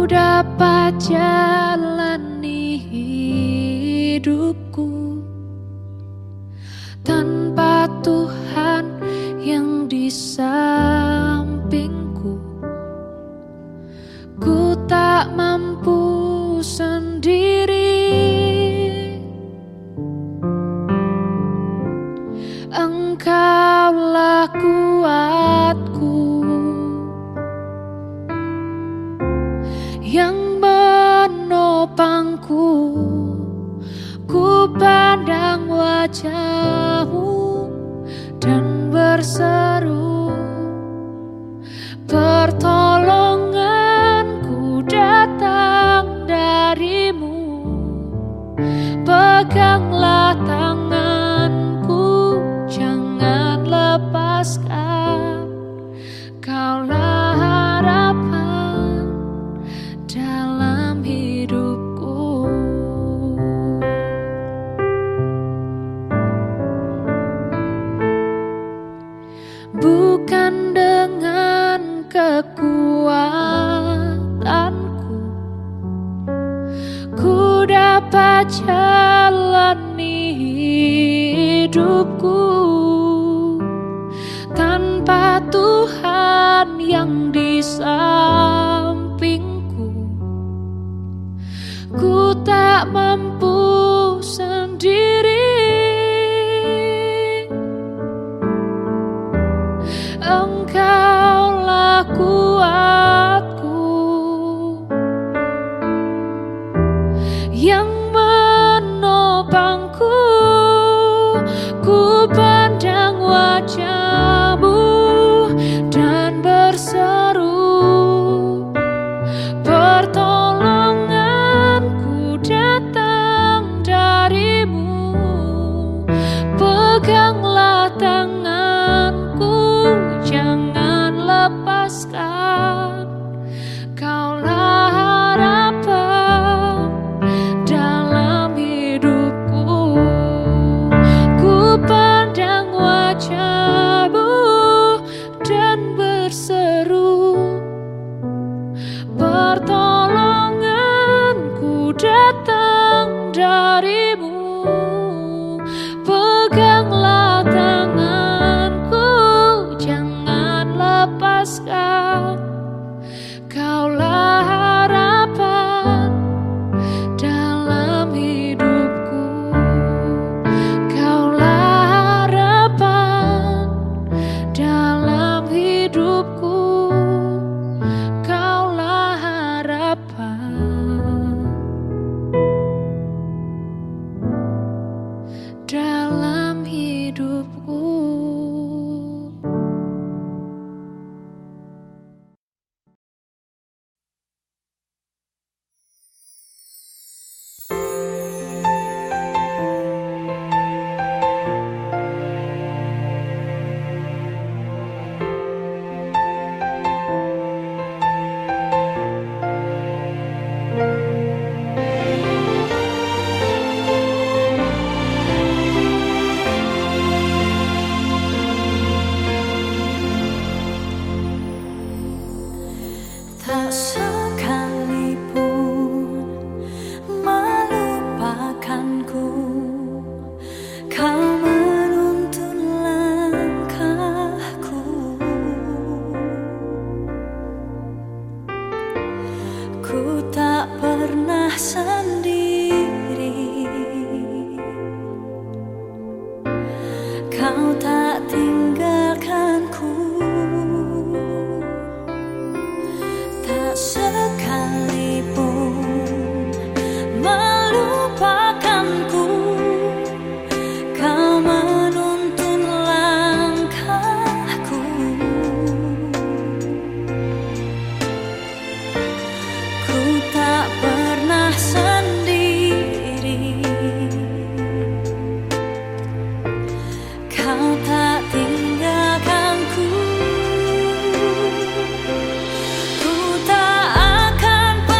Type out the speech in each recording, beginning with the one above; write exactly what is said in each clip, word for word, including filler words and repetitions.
dapat jalani hidupku tanpa Tuhan yang di sampingku. Ku tak mampu sendiri, Engkaulah kuatku yang menopangku. Ku pandang wajah-Mu dan berseru, pertolonganku datang dari-Mu. Peganglah tanganku, jangan lepaskan. Kaulah harapan dalam hidupku. Bukan dengan kekuatanku ku dapat jalani hidupku tanpa Tuhan yang di sampingku. Ku tak mampu sendiri, Engkaulah kuatku yang menopangku. Ku pandang wajah-Mu dan berseru, pertolonganku datang dari-Mu. Peganglah tanganku, jangan lepaskan. Kaulah harapan dalam hidupku. Ku pandang wajah-Mu dan berseru, pertolonganku datang dari-Mu. Peganglah tanganku, jangan lepaskan. Kaulah harapan dalam hidupku. Kaulah harapan dalam hidupku. Kaulah harapan dalam hidupku. Tak sekalipun melupakanku, Kau menuntun langkahku. Ku tak pernah sendiri, Kau tak tinggalkanku. Sekalipun melupakanku, Kau menuntun langkahku. Ku tak pernah sendiri, Kau tak tinggalkanku. Ku tak akan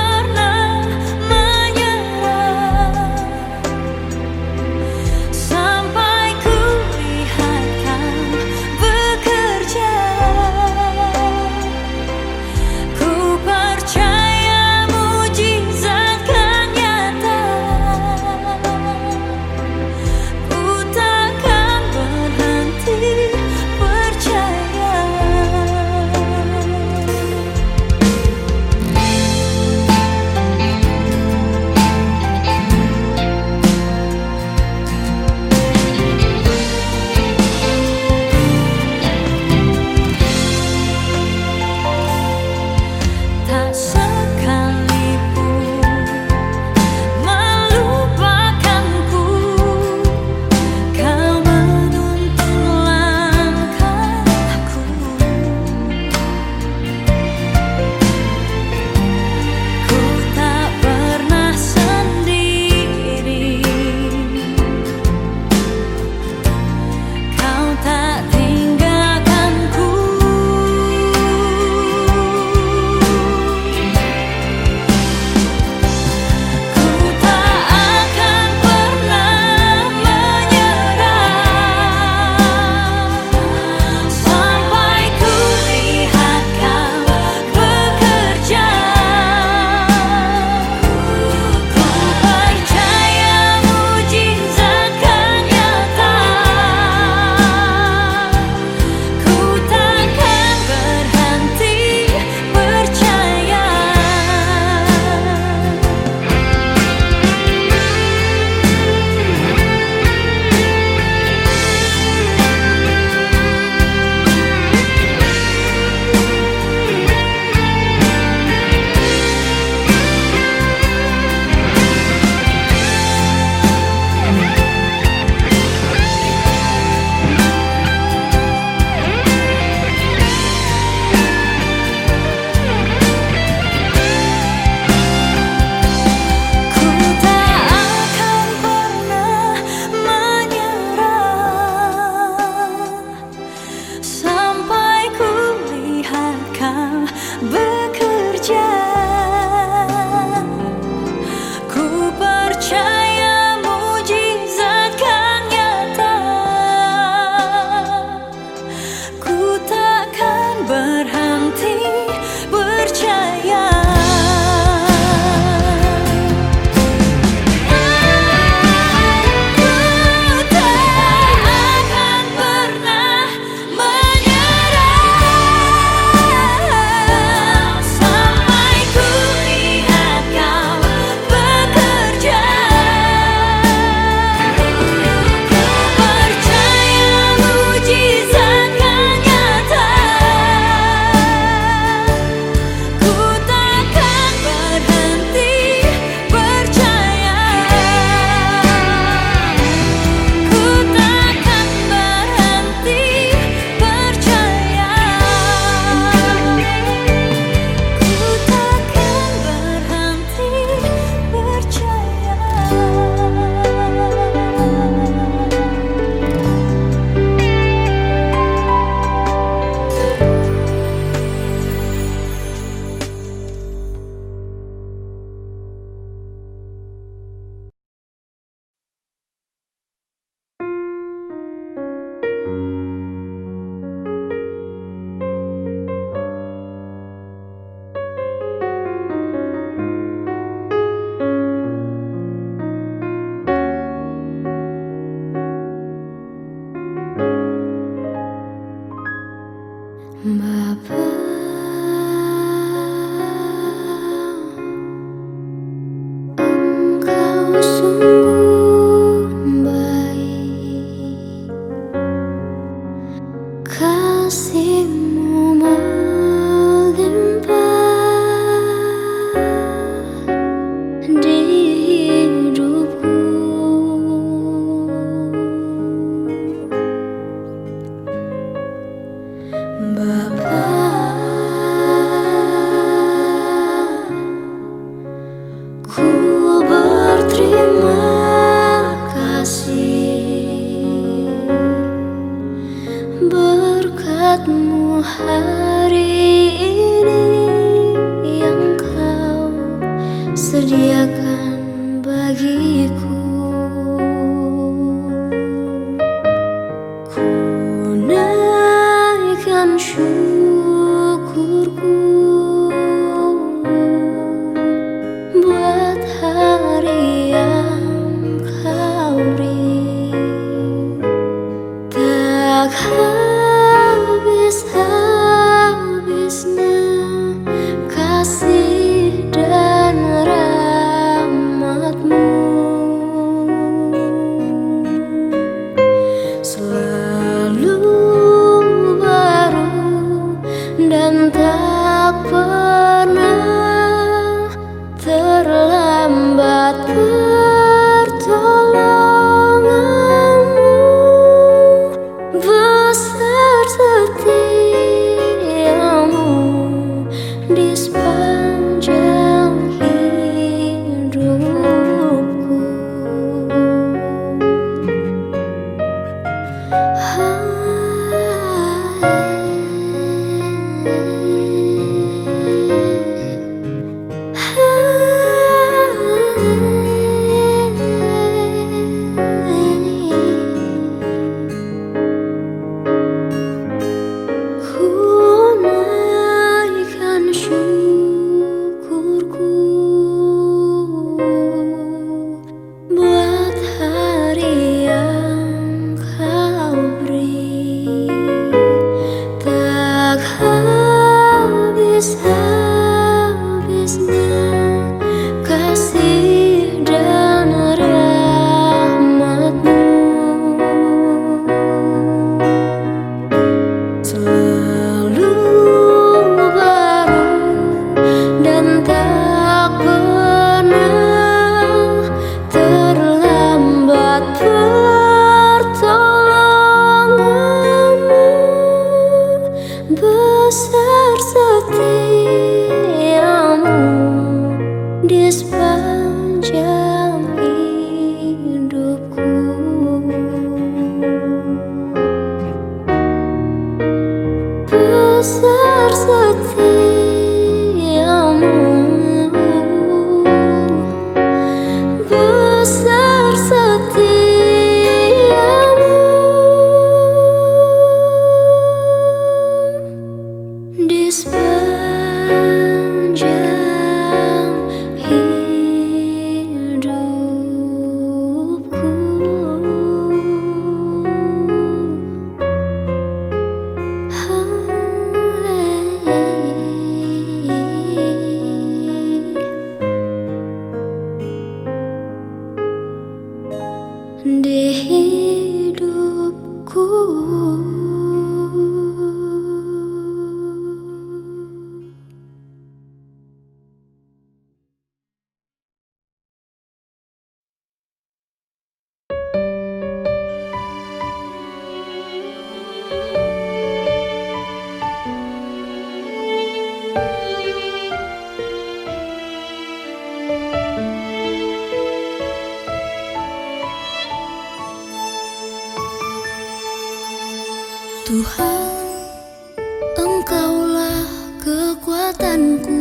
Tuhan, Engkaulah kekuatanku.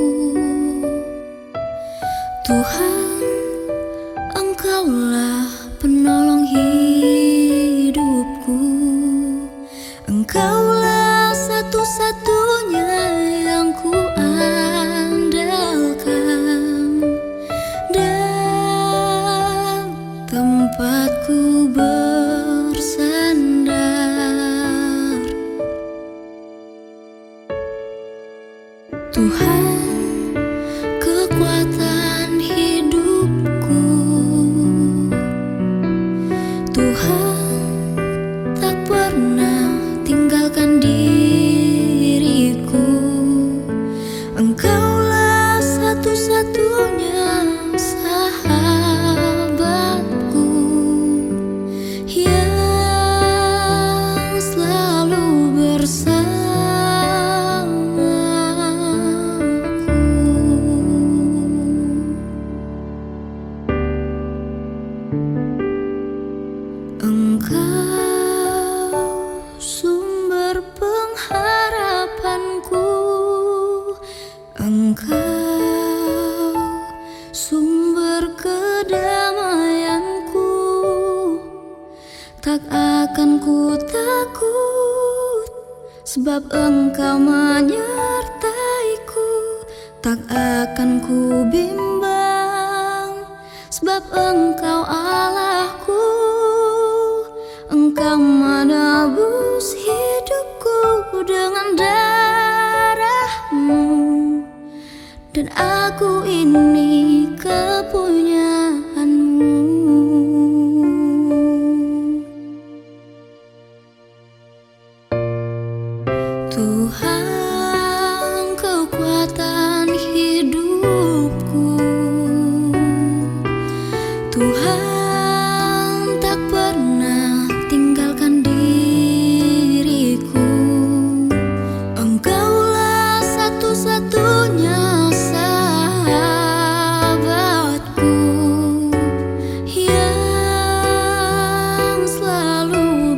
Tuhan, Engkaulah penolong hidupku. Engkaulah satu-satunya yang ku andalkan dan tempatku bersandar. Tuhan, kekuatan hidupku. Tuhan, tak pernah tinggalkan diriku. Engkaulah satu-satunya sahabatku yang selalu bersamaku. Engkau sumber pengharapanku. Engkau sumber kedamaianku. Tak akan ku takut, sebab Engkau menyertaiku. Tak akan ku bimbang, sebab Engkau Allahku. Engkau menebus hidupku dengan darah-Mu, dan aku ini kepunyaan-Mu. Tuhan, kekuatan hidupku. Tuhan, tak pernah tinggalkan diriku. Engkaulah satu-satunya sahabatku yang selalu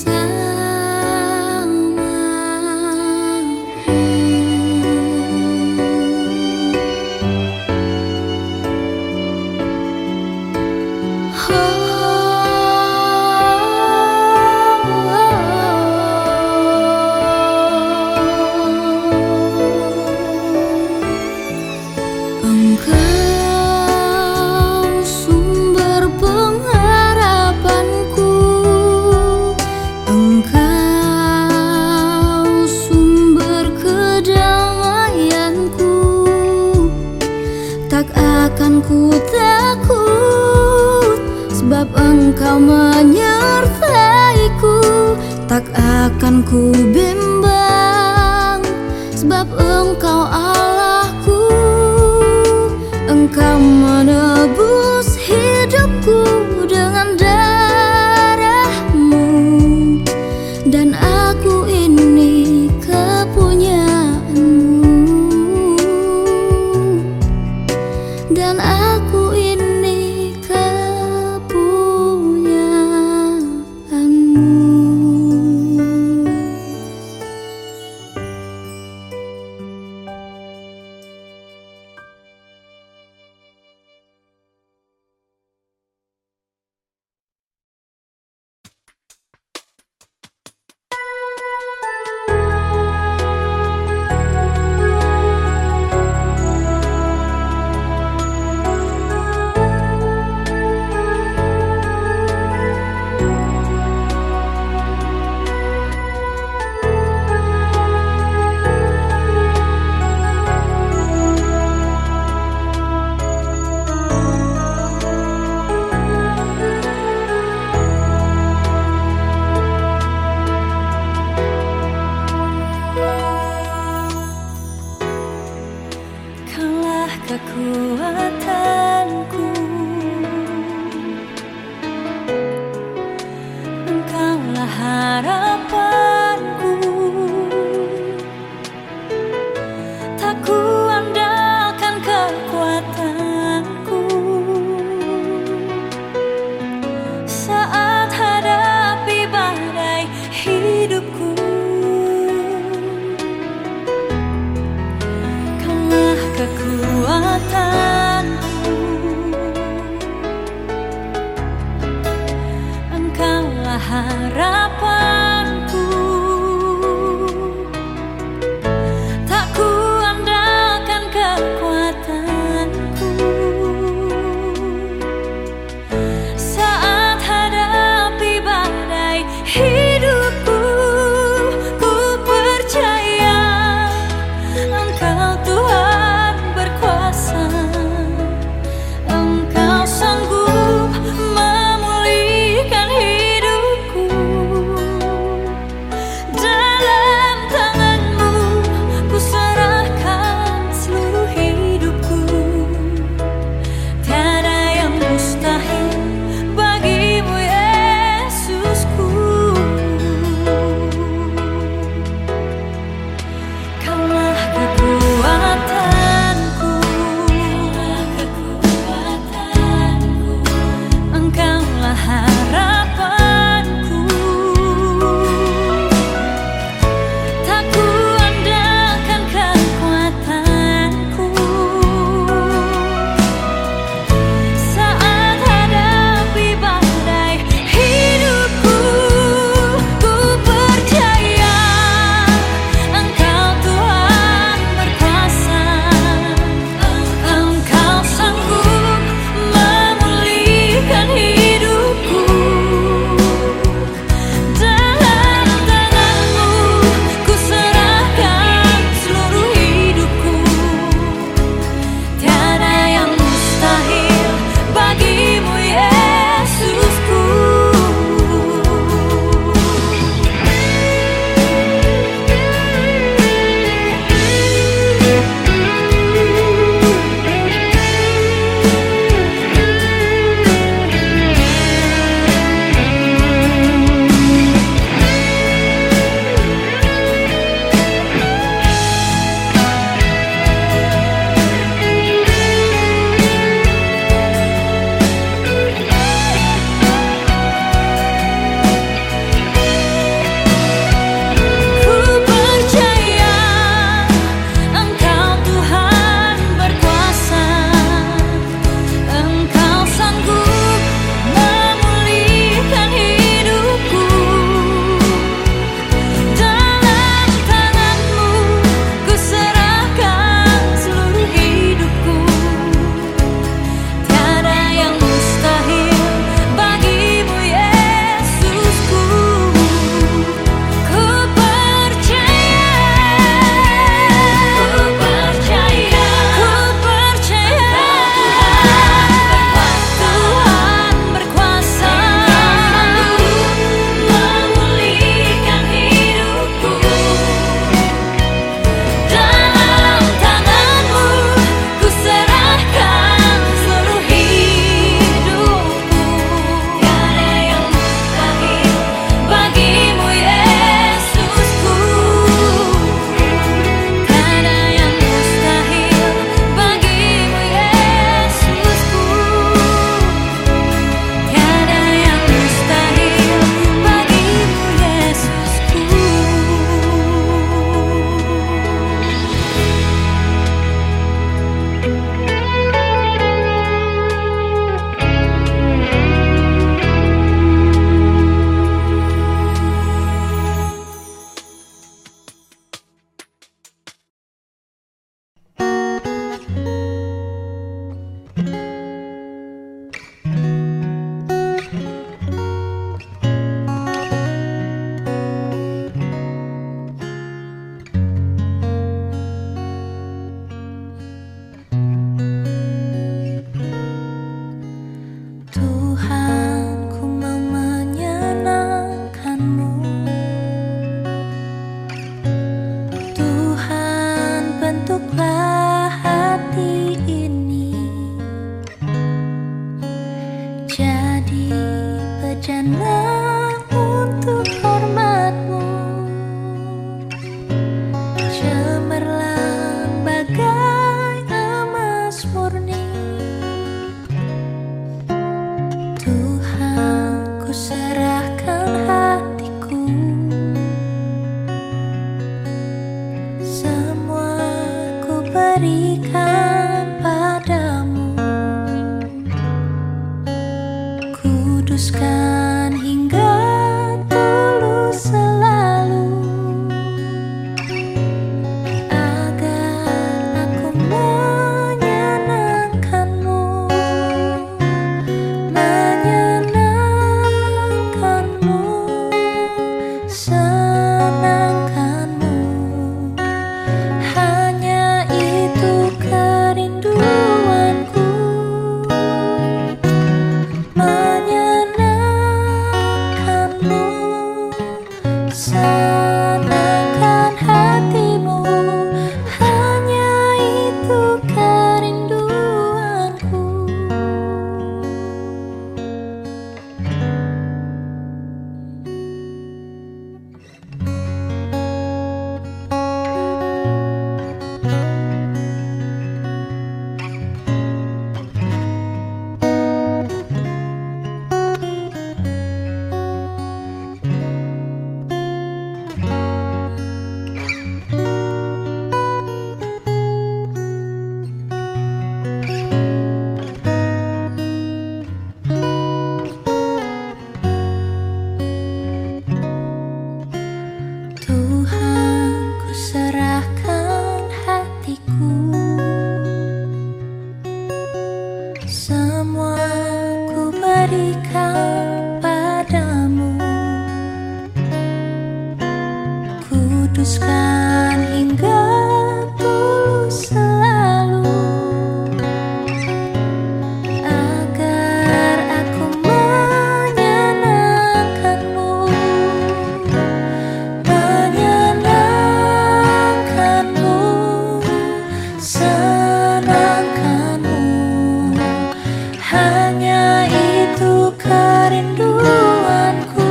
Engkau sumber pengharapanku. Engkau sumber kedamaianku. Tak akan ku takut, sebab Engkau menyertaiku. Tak akan ku bimbang, sebab Engkau Allahku. Engkau menebus hidupku dengan darah-Mu, dan aku ini kepunyaan-Mu, dan aku ini kepunyaan-Mu. Kekuatanku, Engkaulah harapanku. Tak ku andalkan kekuatanku saat hadapi badai hidupku. berikan padamu, kuduskan hingga tulus selalu, agar aku menyenangkanmu, menyenangkanmu, senangkanmu. Hanya itu kerinduanku,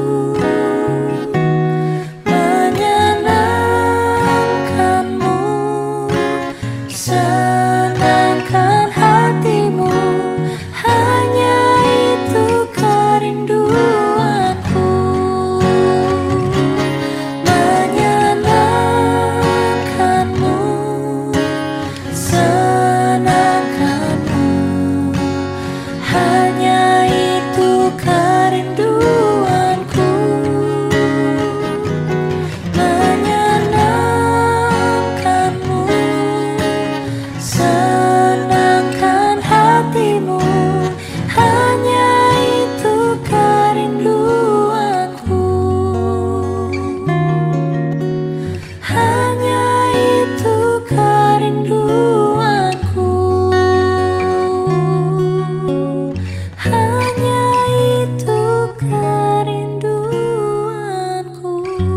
menyenangkanmu, senangkan hatimu. Hanya itu kerinduanku, menyenangkanmu, senangkanmu. Hanya itu kerinduanku, menyenangkanmu, senangkan hatimu. Hanya itu kerinduanku, hanya itu kerinduanku, hanya itu kerinduanku.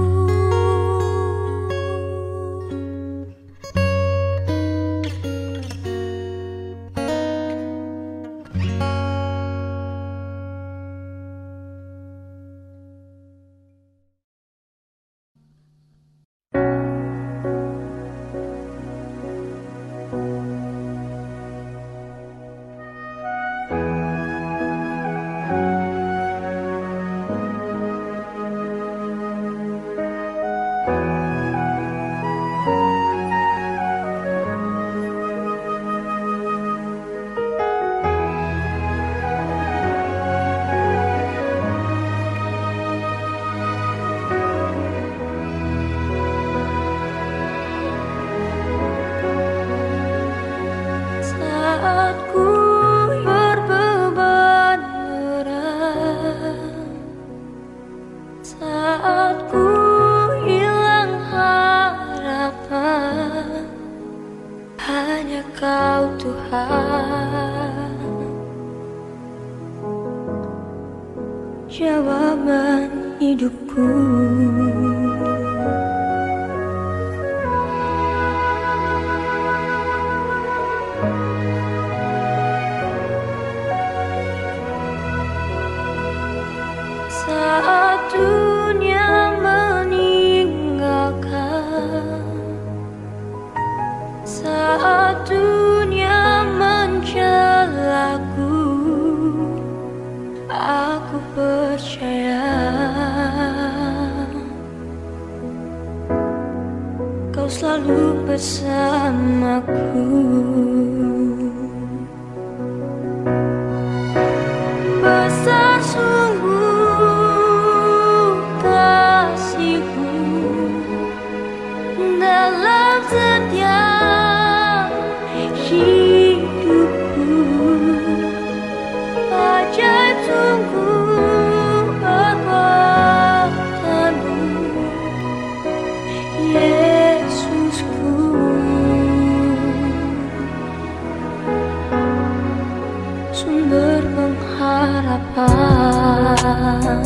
Saat ku berbeban berat, saat ku hilang harapan, hanya Kau Tuhan jawaban hidupku. Saat dunia meninggalkan, saat dunia mencelaku, aku percaya Kau selalu bersamaku. Besar sungguh kasih-Mu dalam setiap hidupku, ajaib sungguh kekuatan-Mu, Yesusku. Sumber pengharapan.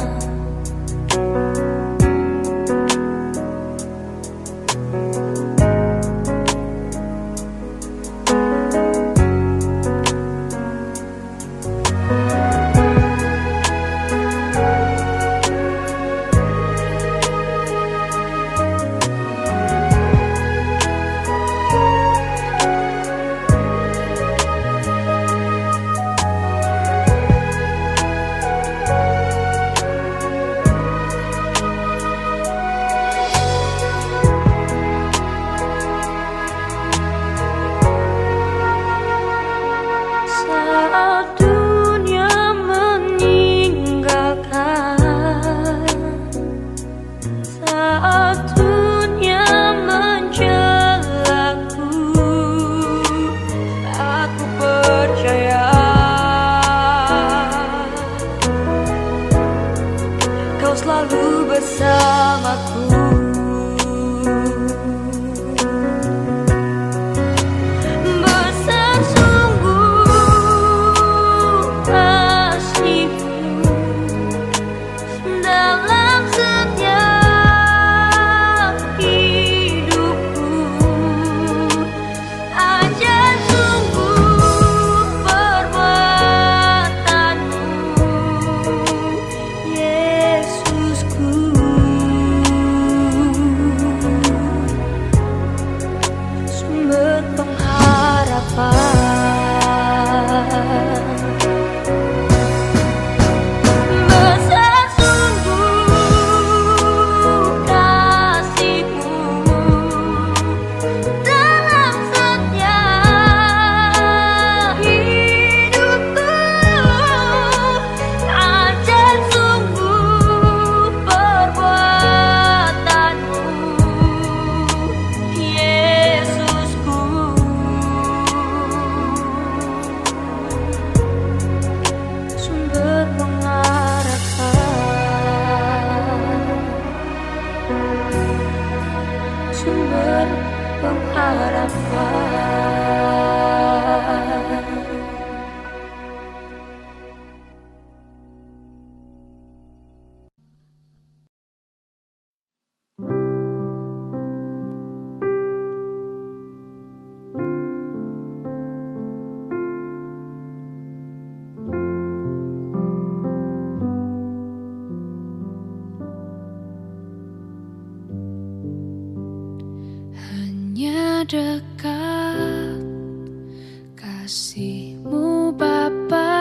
kasih-Mu Bapa,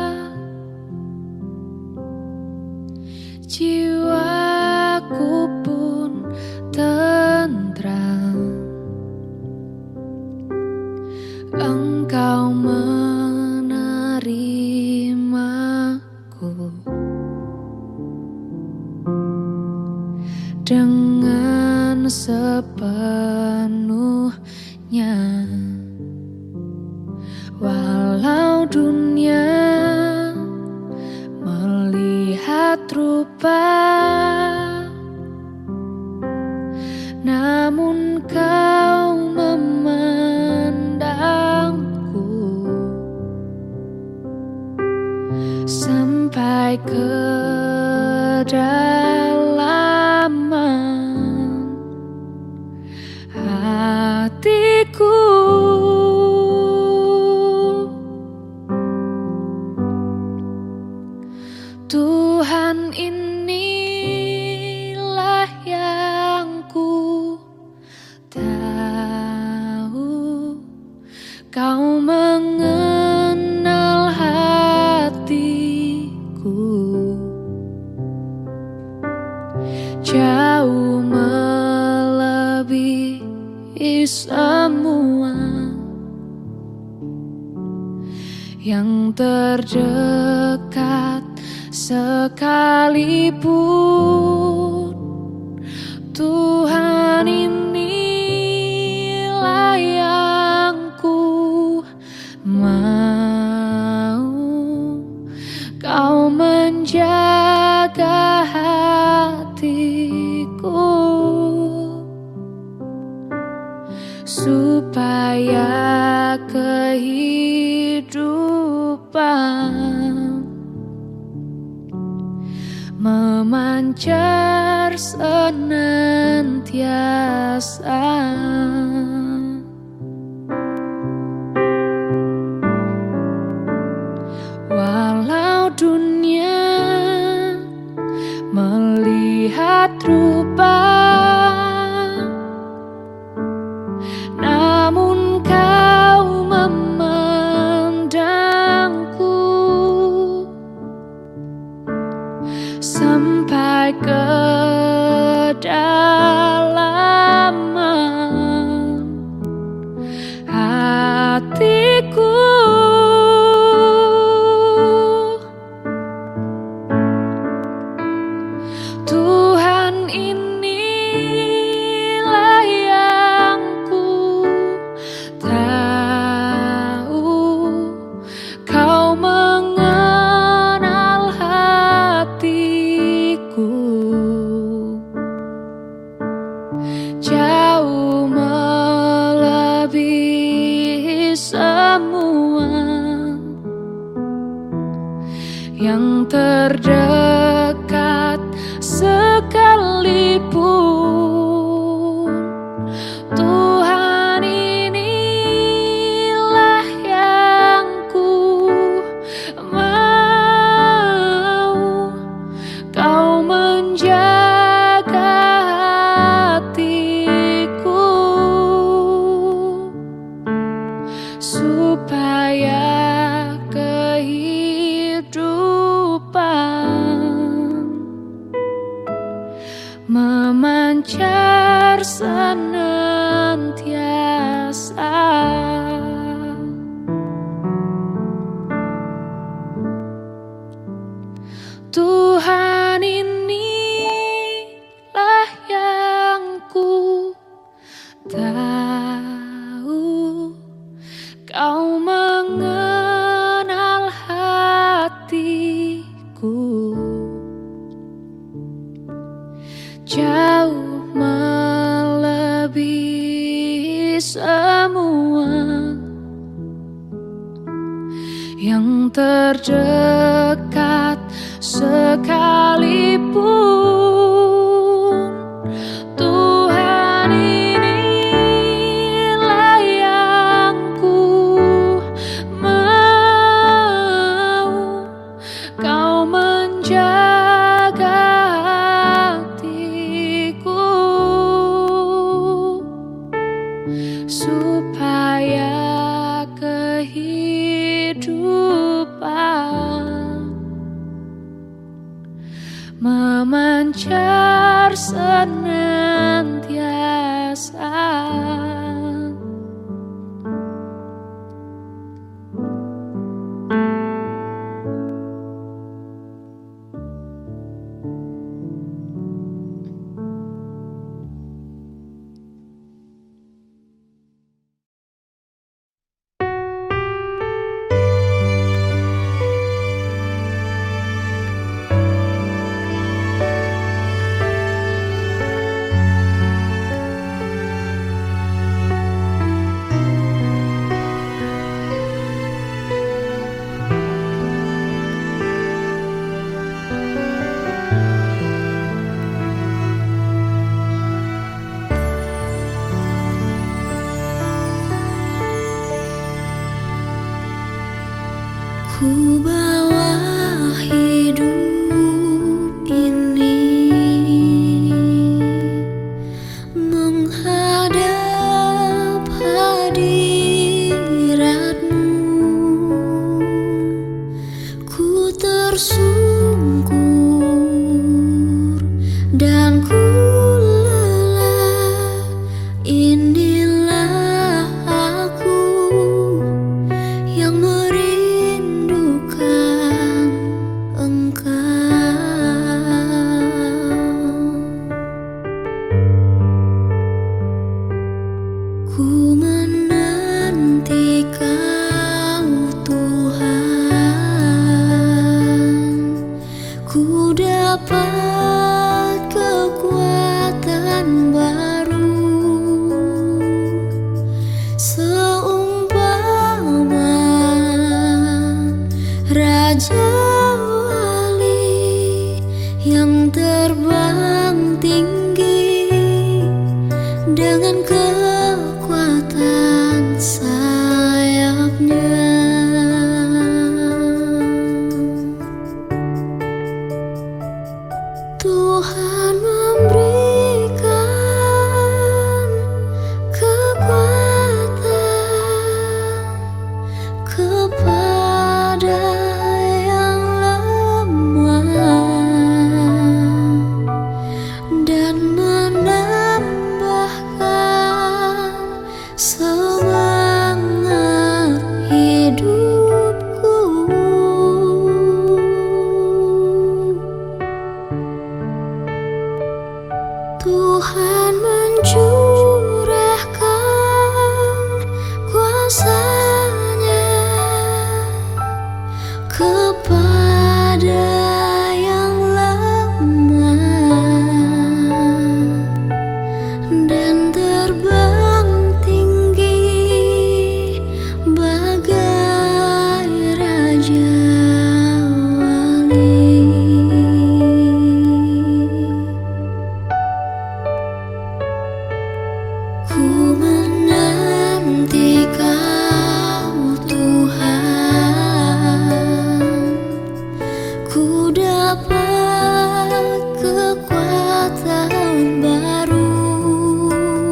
jiwaku pun tentram. Engkau menerimaku dengan sepenuhnya. Walau dunia melihat rupa, namun Kau memandangku sampai kedalaman hatiku. Tuhan, inilah yang ku tahu, Kau mengenal hatiku jauh melebihi semua yang terdekat sekalipun. Tuhan, inilah yang ku mau, Kau menjaga hatiku supaya kehidupan memancar senantiasa. Walau dunia melihat rupa, namun Kau memandangku sampai kedalaman hatiku. Tuhan, inilah yang ku tahu, Kau mengenal hatiku jauh melebihi semua yang terdekat sekalipun. Tuhan, inilah yang ku mau, Kau menjaga hatiku supaya kehidupan memancar senantiasa. Tuhan, inilah yang ku tahu, Kau mengenal hatiku jauh melebihi semua yang terdekat sekalipun. Tuhan, inilah yang ku mau, Kau menjaga hatiku supaya kehidupan senantiasa. Ku bawa hidup ini menghadap hadirat-Mu. Ku tersungkur dan ku lelah. Inilah aku yang merindukan Engkau. Ku menanti Kau Tuhan. Ku dapat kekuatan baru seumpama Raja Wali yang terbang tinggi dengan kekuatan sayapnya. Tuhan memberikan kekuatan kepada yang lemah dan menambahkan semangat hidupku. Tuhan mencurahkan kuasa-Nya kepada yang lemah dan terbang tinggi bagai Raja Wali. Ku menanti Kau Tuhan. Ku dapat kekuatan baru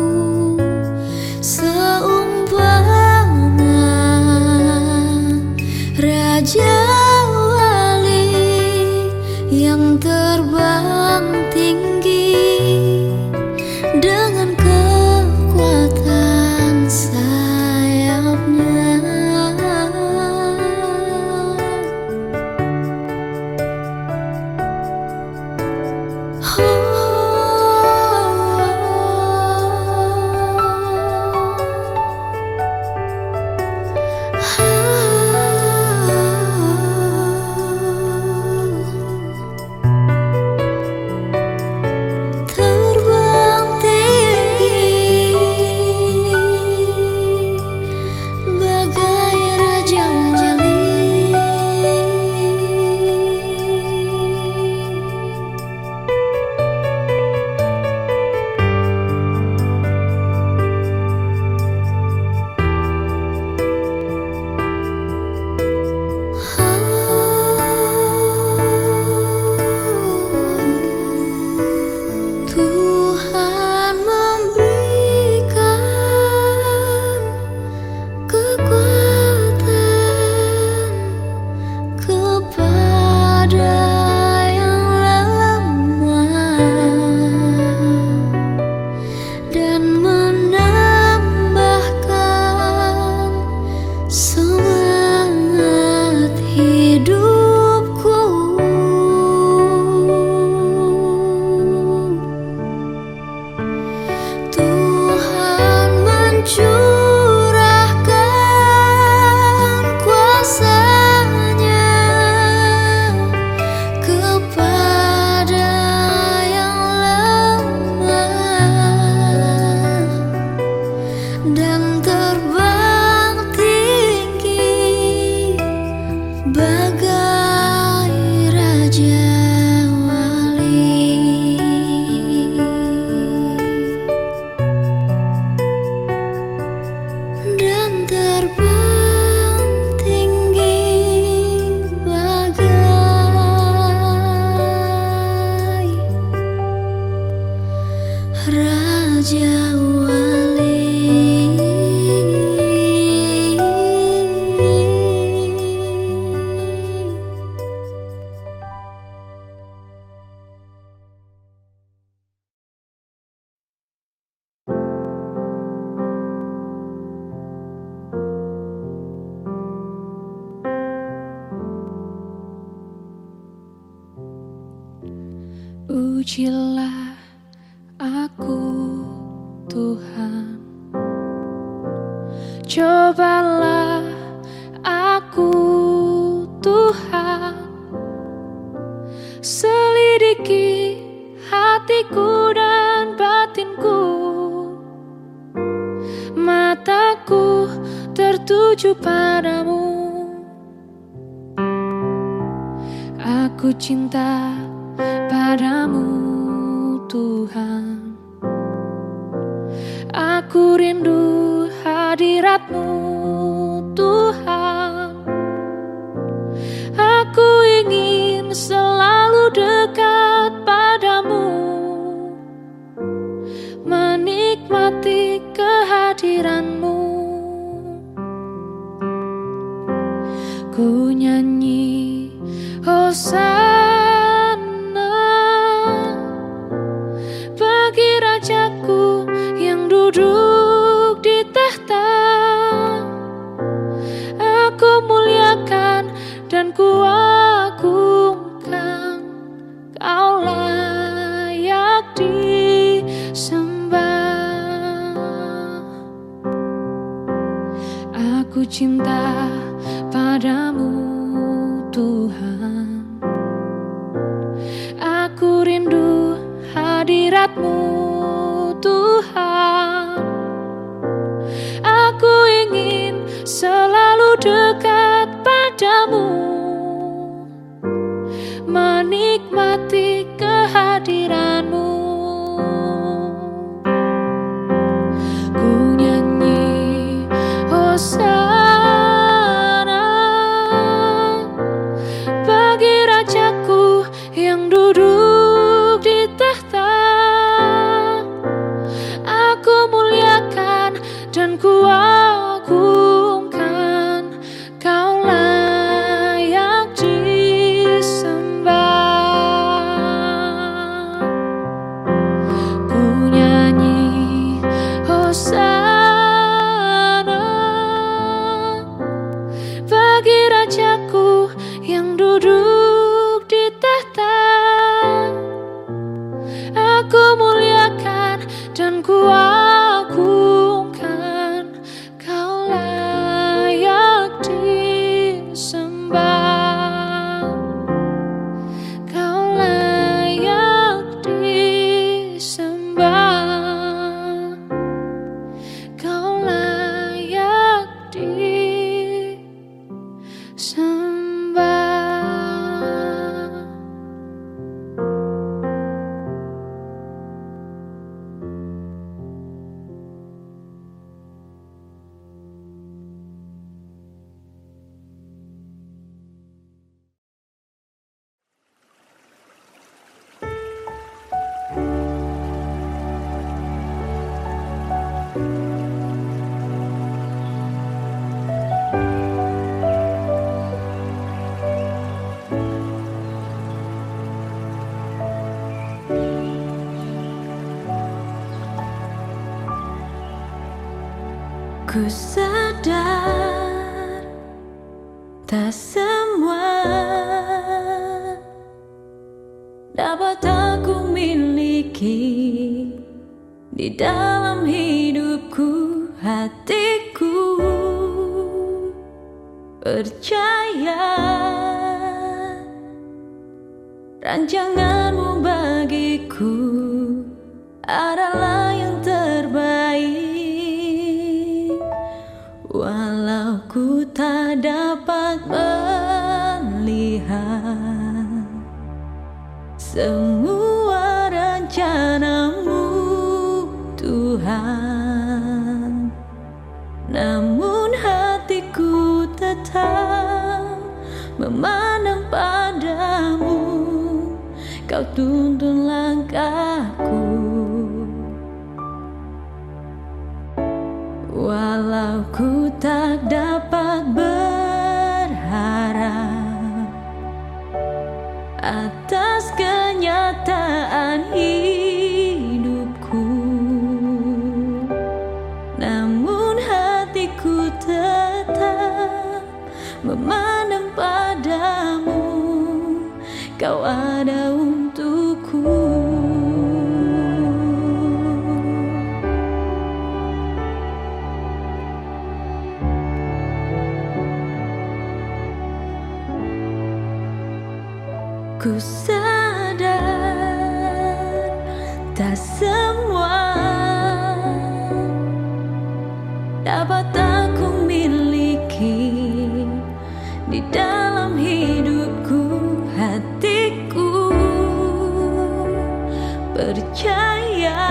seumpama Raja Wali yang terbang tinggi dengan kekuatan sayapnya. Ujilah aku, Tuhan. Cobalah aku, Tuhan. Selidiki hatiku dan batinku. Mataku tertuju padamu. Aku cinta padamu, Tuhan. Aku rindu hadirat-Mu, Tuhan. Aku ingin selalu dekat padamu, menikmati kehadiran-Mu. Ku nyanyi Hosana bagi Rajaku yang duduk di tahta. Aku muliakan dan ku agungkan, Kau layak disembah. Aku cinta padamu, Tuhan. Aku rindu hadirat-Mu, Tuhan. Aku ingin selalu dekat padamu, menikmati kehadiran-Mu. Ku nyanyi Hosana bagi Rajaku yang duduk di tahta. Aku muliakan dan ku agungkan, Kau layak disembah. Ku nyanyi Hosana bagi Rajaku yang duduk di tahta. Aku muliakan dan ku agungkan, Kau layak disembah. Kau layak disembah. Kau layak disembah. Ku sadar tak semua dapat aku miliki di dalam hidupku. Hatiku percaya rancangan-Mu bagiku adalah yang terbaik. Walau ku tak dapat melihat semua rencana-Mu, Tuhan, namun hatiku tetap memandang padamu. Kau tuntun langkahku. Walau ku tak dapat berharap atas kenyataan hidupku, namun hatiku tetap memandang padamu. Kau ada untukku. Ku sadar tak semua dapat aku miliki di dalam hidupku. Hatiku percaya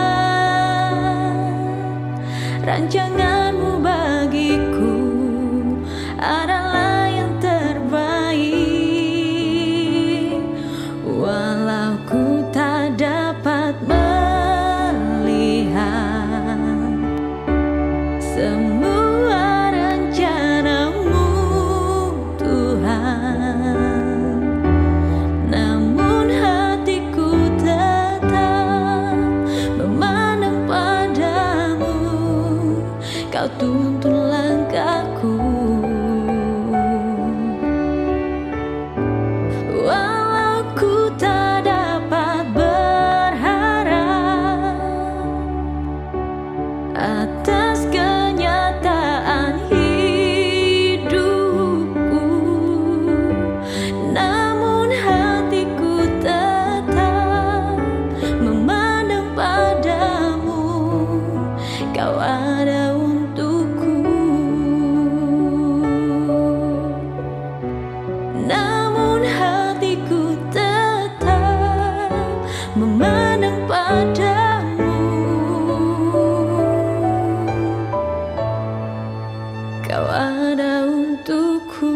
rancanganmu bagiku adalah yang terbaik. Walau ku tak dapat melihat semua rencanamu Tuhan, namun hatiku tetap memandang padamu. Kau tuntun langkahku. Walau ku tak dapat berharap atas kenyataan hidupku, namun hatiku tetap memandang padamu. Kau ada untukku, namun hatiku tetap memandang padamu. Kau ada untukku.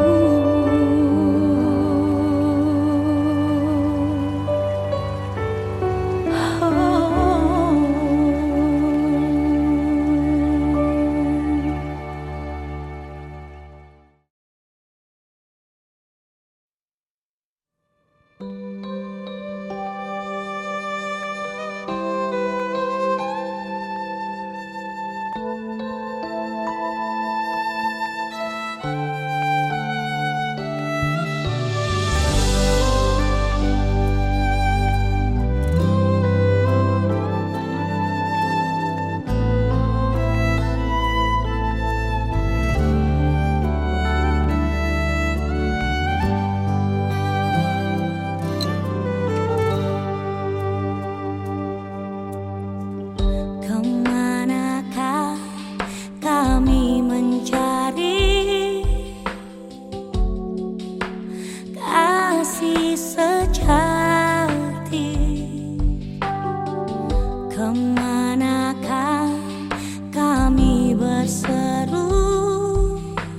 Kemanakah kami mencari kasih sejati? Kemanakah kami berseru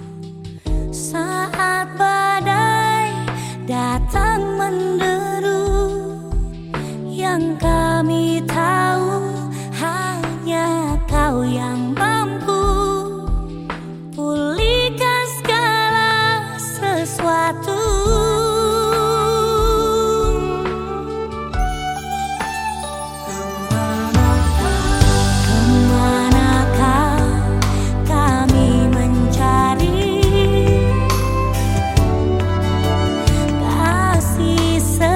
saat badai datang menderu? Yang kami tahu hanya Kau yang mampu pulihkan segala sesuatu. Kemanakah kami mencari kasih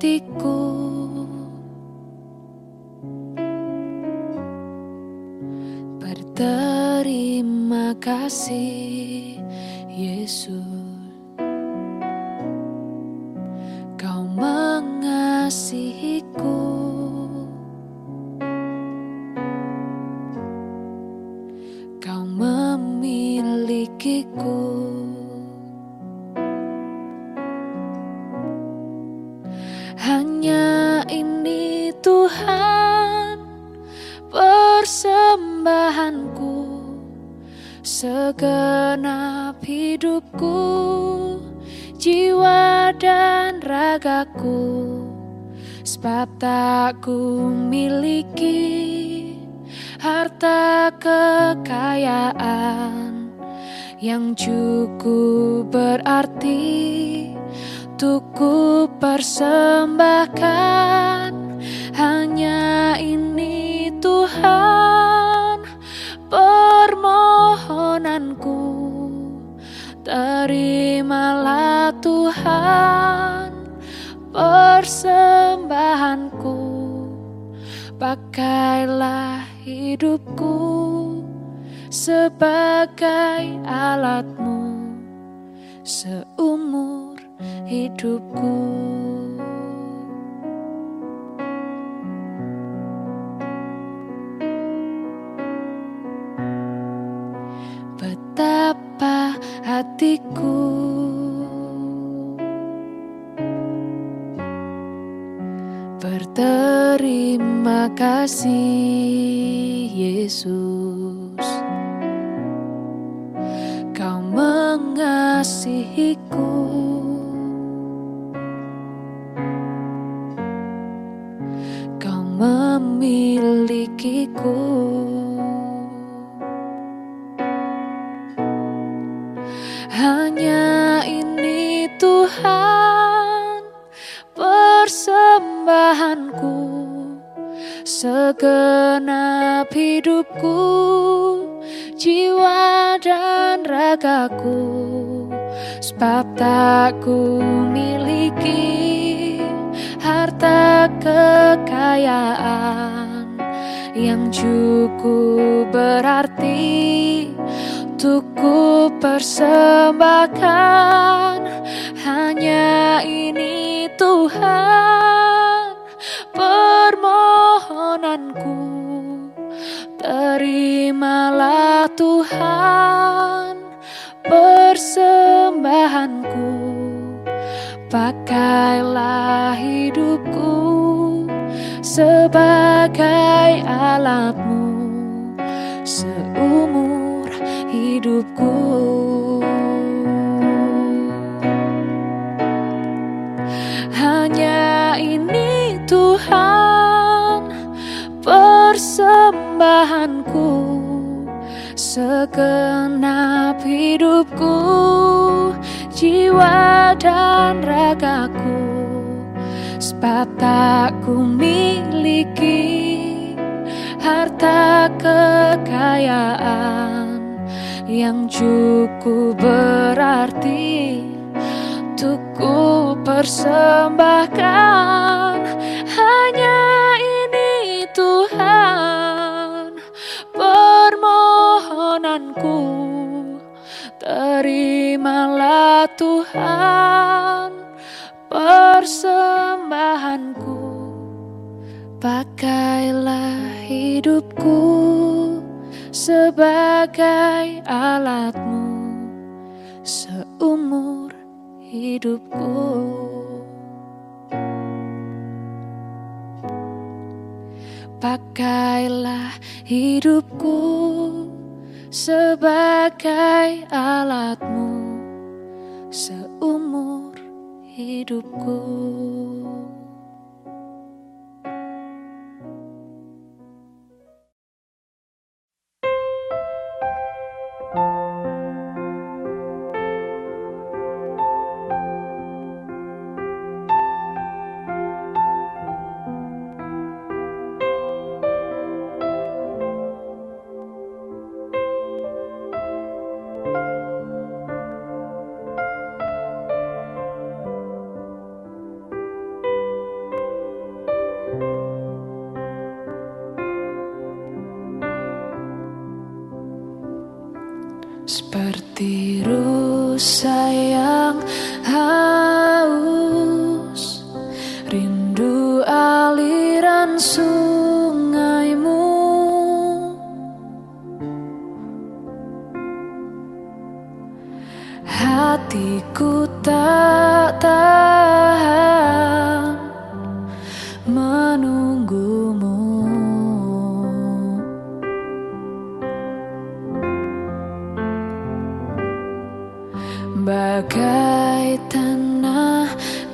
hatiku. Berterima kasih Yesus, Kau mengasihiku. Kau memilikiku. Hanya ini Tuhan persembahanku, segenap hidupku, jiwa dan ragaku. Sebab tak ku miliki harta kekayaan yang cukup berarti untuk ku persembahkan. Hanya ini Tuhan permohonanku, terimalah Tuhan persembahanku. Pakailah hidupku sebagai alatmu seumur hidupku. Betapa hatiku berterima kasih Yesus, Kau mengasihiku. Kau memilikiku. Hanya ini Tuhan persembahanku, segenap hidupku, jiwa dan ragaku. Sebab tak ku miliki harta kekayaan yang cukup berarti untuk ku persembahkan. Hanya ini Tuhan permohonanku, terimalah Tuhan persembahanku. Pakailah hidupku sebagai alatmu seumur hidupku. Hanya ini Tuhan persembahanku, segenap hidupku, jiwa dan ragaku. Sebab tak ku miliki harta kekayaan yang cukup berarti untuk ku persembahkan. Hanya ini Tuhan permohonanku, terimalah Tuhan persembahanku. Pakailah hidupku sebagai alatmu seumur hidupku. Pakailah hidupku sebagai alatmu seumur hidupku. sayang haus, rindu aliran sungaimu. Hatiku tak tahan menunggumu. Bagai tanah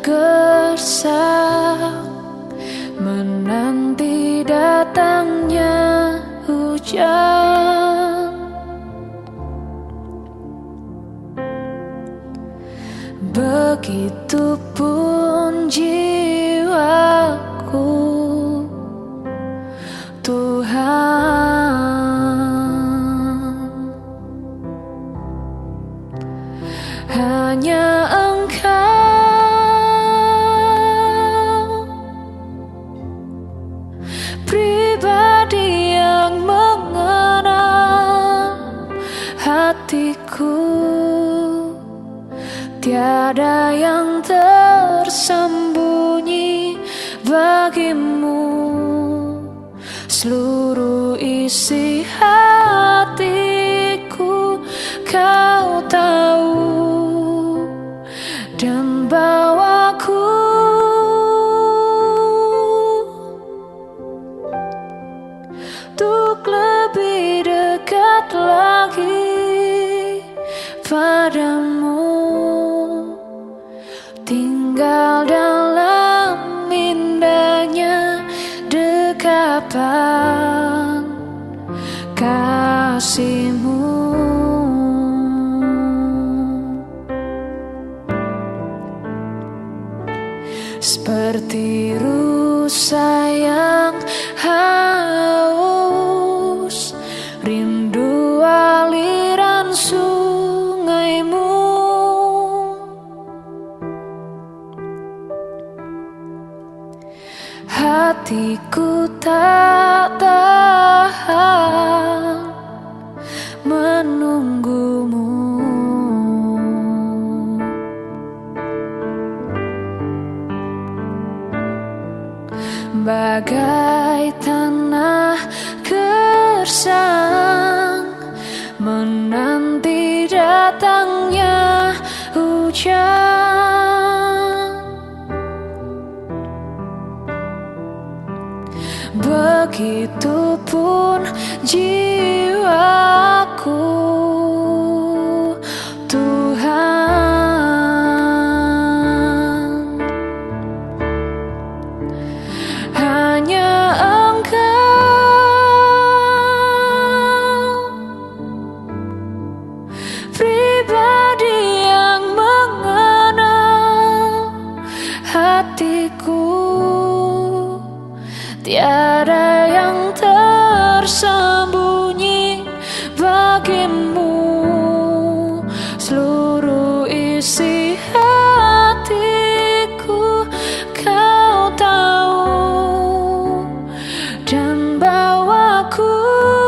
gersang menanti datangnya hujan. Begitupun jiwaku, Tuhan. Hanya Engkau pribadi yang mengenal hatiku. Tiada yang tersembunyi bagimu, seluruh isi hatiku Kau tahu, dan bawaku untuk lebih dekat lagi padamu. Tinggal dalam indahnya dekapan kasih-Mu. Seperti rusa yang haus, rindu aliran sungaimu. Hatiku tak tahan menunggumu. Bagai tanah gersang menanti datangnya hujan. Begitupun jiwaku, Tuhan. Hanya Engkau pribadi yang mengenal hatiku. Tiada yang tersembunyi bagimu, seluruh isi hatiku Kau tahu, dan bawaku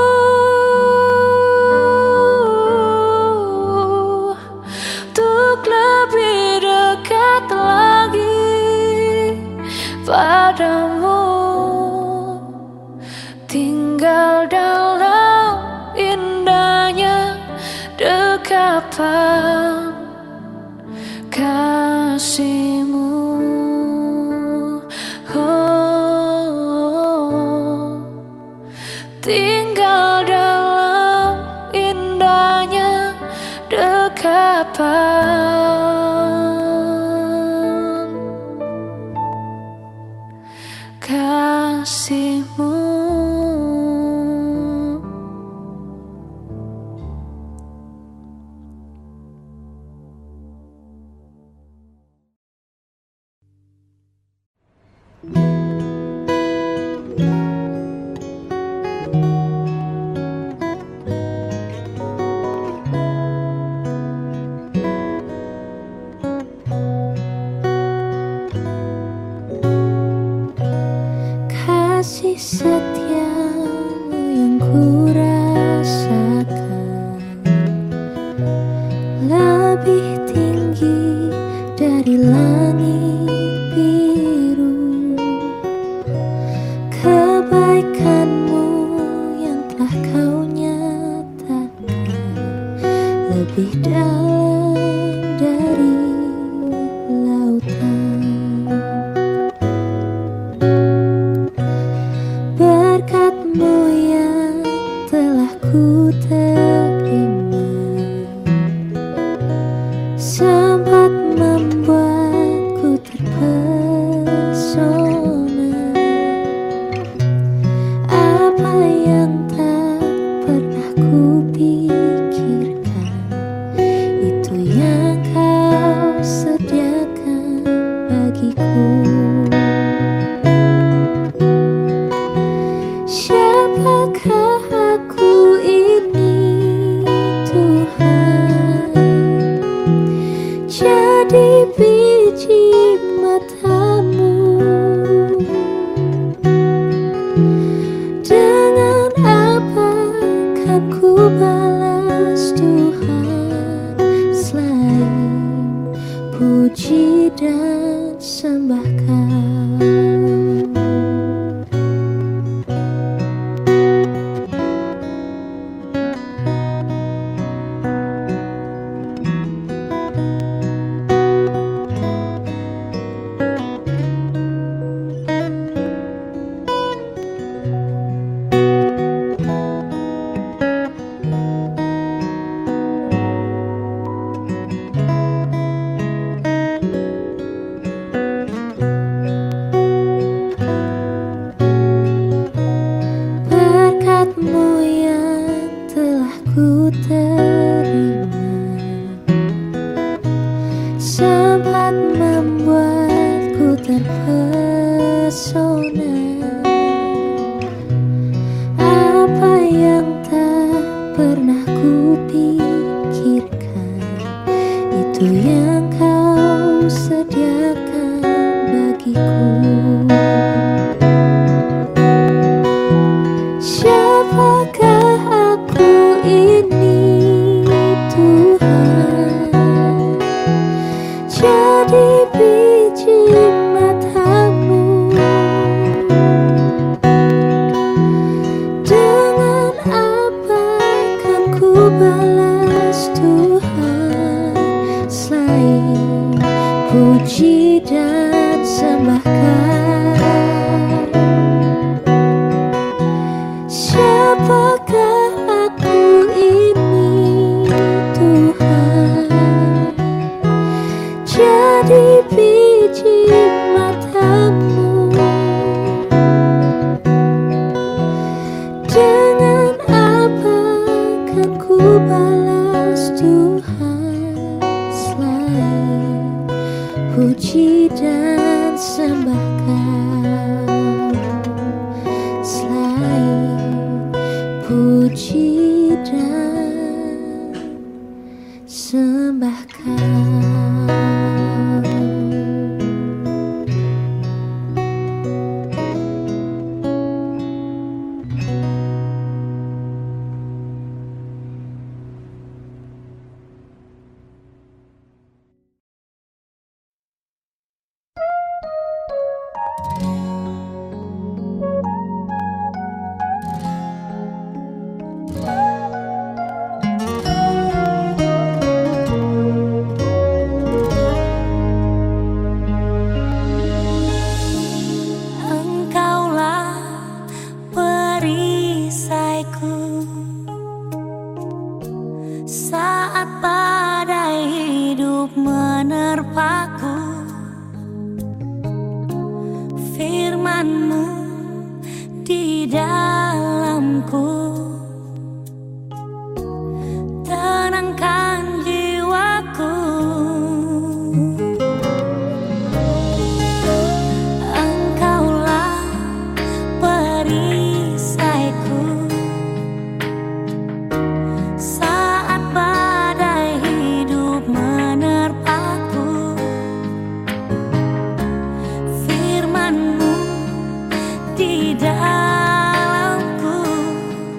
untuk lebih dekat lagi padamu. Tinggal dalam indahnya dekapan kasih-Mu. Oh, tinggal dalam indahnya dekapan kasih-Mu. Kasih setiamu yang ku rasakan lebih di langit biru, kebaikanmu yang telah kau nyatakan lebih dalam dari lautan. Berkat-Mu yang telah ku terima sempat membuatku terpesona. Apa yang tak pernah ku pikirkan, itu yang kau sediakan bagiku. Siapakah aku ini, Tuhan? Jadi biji mata-Mu. Dengan apa kan ku balas, Tuhan, selain puji dan sembah Kau. Berkat-Mu yang telah ku terima sempat membuatku terpesona. Apa yang tak pernah ku pikirkan, itu yang Kau sediakan bagiku. Siapakah aku ini, Tuhan? Jadi biji mata-Mu. Dengan apa kan ku balas, Tuhan, selain puji dan sembah Kau. Siapakah aku ini, Tuhan? Jadi biji mata-Mu. Dengan apa kan ku balas, Tuhan, selain puji dan sembah Kau, selain puji dan sembah Kau. Saat badai hidup menerpaku, firman-Mu di dalamku tenangkan jiwaku. Engkaulah perisaiku saat badai hidup menerpaku. Firman-Mu di dalamku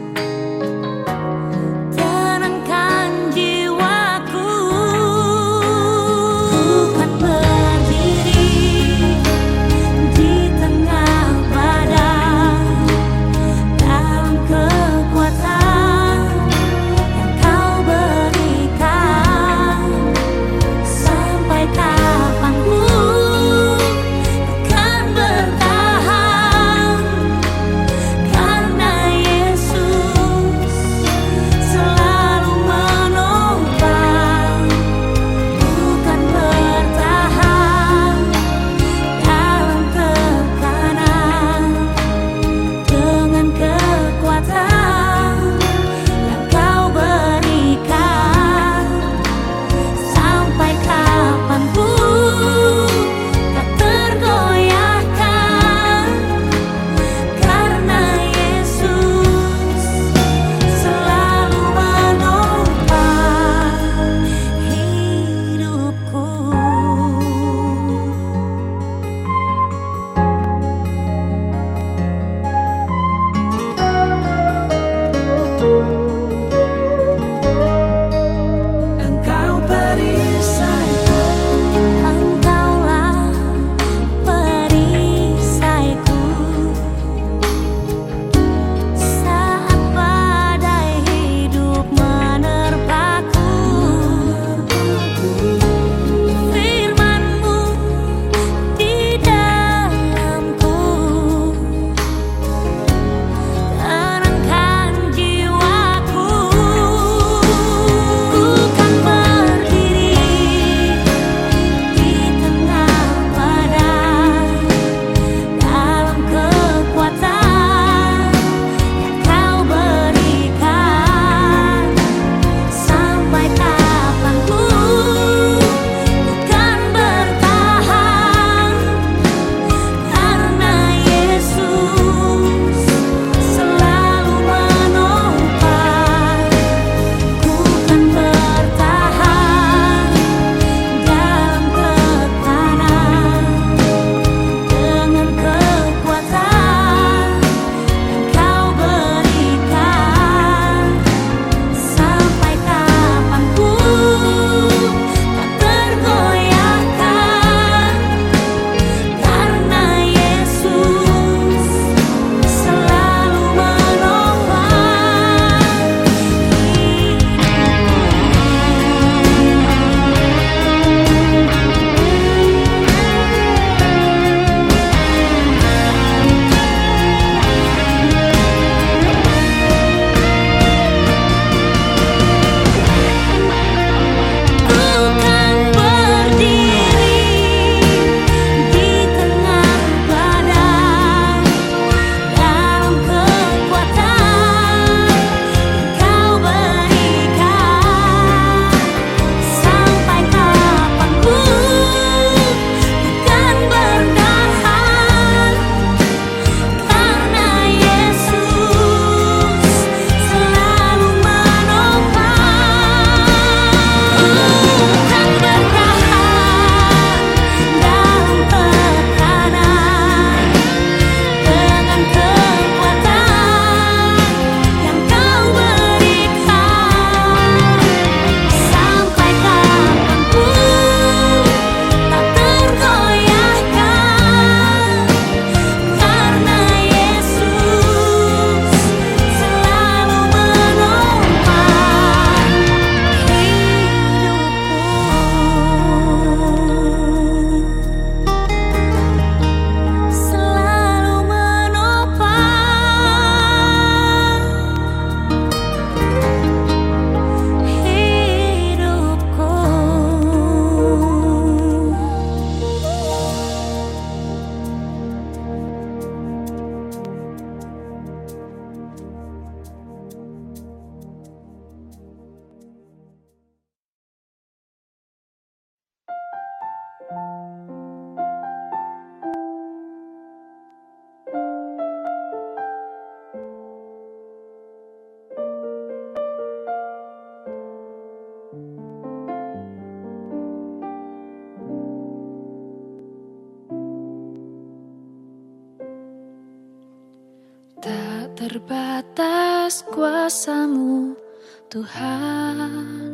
terbatas kuasa-Mu, Tuhan.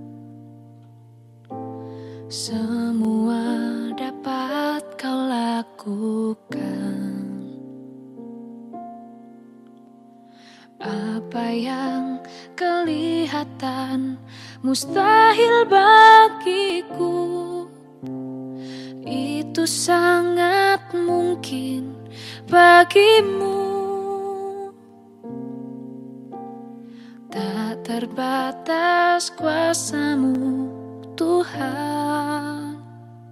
Semua dapat Kau lakukan. Apa yang kelihatan mustahil bagiku, itu sangat mungkin bagimu. Tak terbatas kuasa-Mu, Tuhan.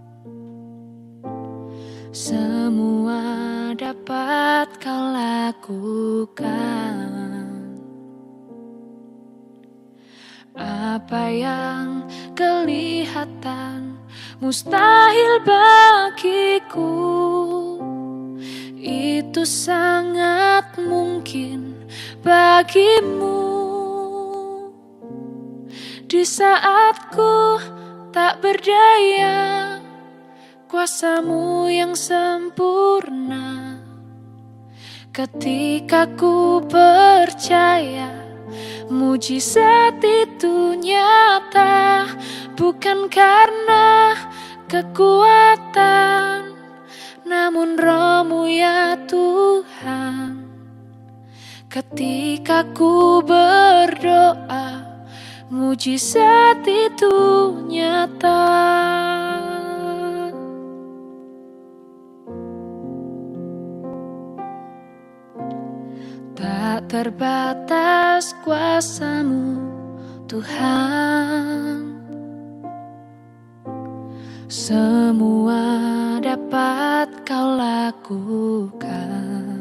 Semua dapat Kau lakukan. Apa yang kelihatan mustahil bagiku, itu sangat mungkin bagimu. Di saat ku tak berdaya, kuasa-Mu yang sempurna. Ketika ku percaya, mujizat itu nyata, bukan karena kekuatan, namun Roh-Mu ya Tuhan. Ketika ku berdoa, mujizat itu nyata. Tak terbatas kuasa-Mu, Tuhan. Semua dapat Kau lakukan.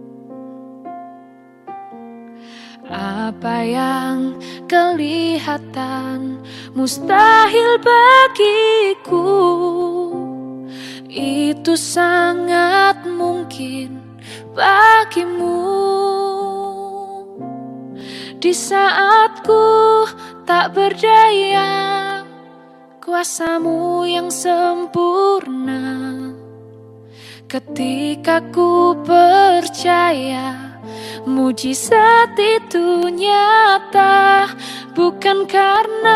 Apa yang kelihatan mustahil bagiku, itu sangat mungkin bagimu. Di saat ku tak berdaya, kuasa-Mu yang sempurna. Ketika ku percaya, mujizat itu nyata, bukan karena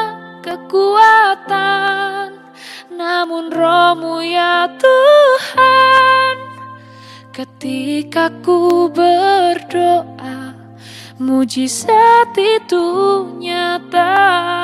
kekuatan, namun Roh-Mu ya Tuhan. Ketika ku berdoa, mujizat itu nyata.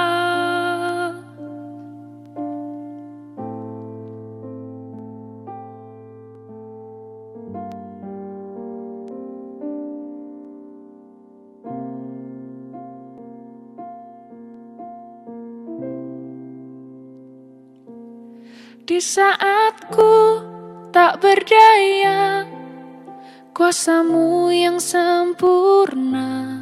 Di saat ku tak berdaya, kuasa-Mu yang sempurna.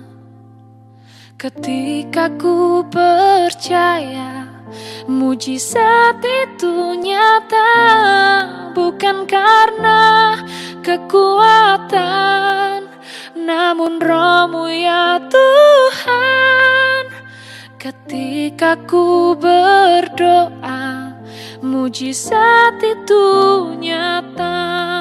Ketika ku percaya, mujizat itu nyata, bukan karena kekuatan, namun Roh-Mu ya Tuhan. Ketika ku berdoa, mujizat itu nyata.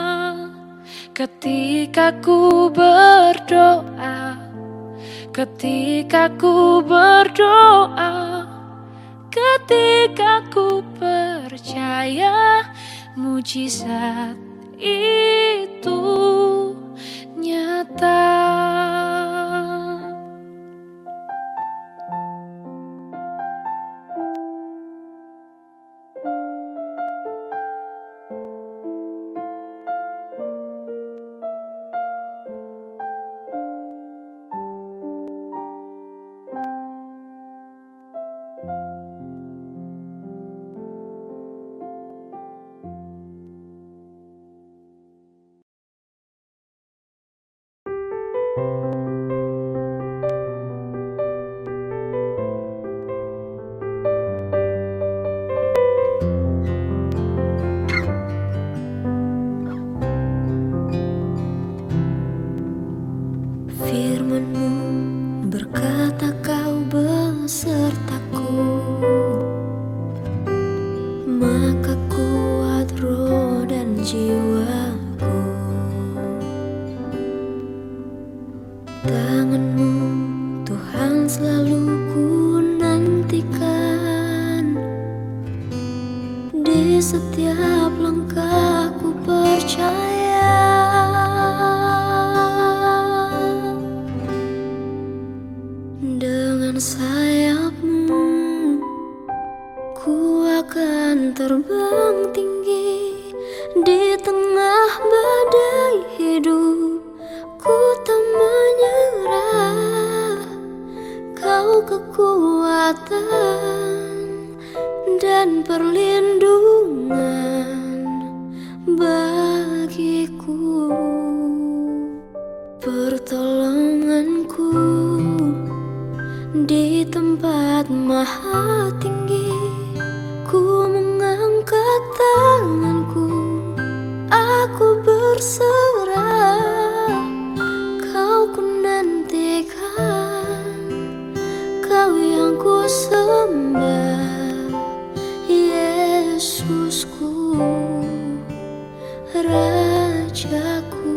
Ketika ku berdoa, ketika ku berdoa, ketika ku percaya, mujizat itu nyata. setiap langkahku percaya dengan sayapmu ku akan terbang tinggi di tengah badai hidup. Ku tak menyerah, kau kekuatan dan perlindungan bagiku, pertolonganku di tempat maha tinggi. Ku mengangkat tanganku, aku berserah, kau ku nantikan, kau yang ku sembah, Yesusku, Rajaku.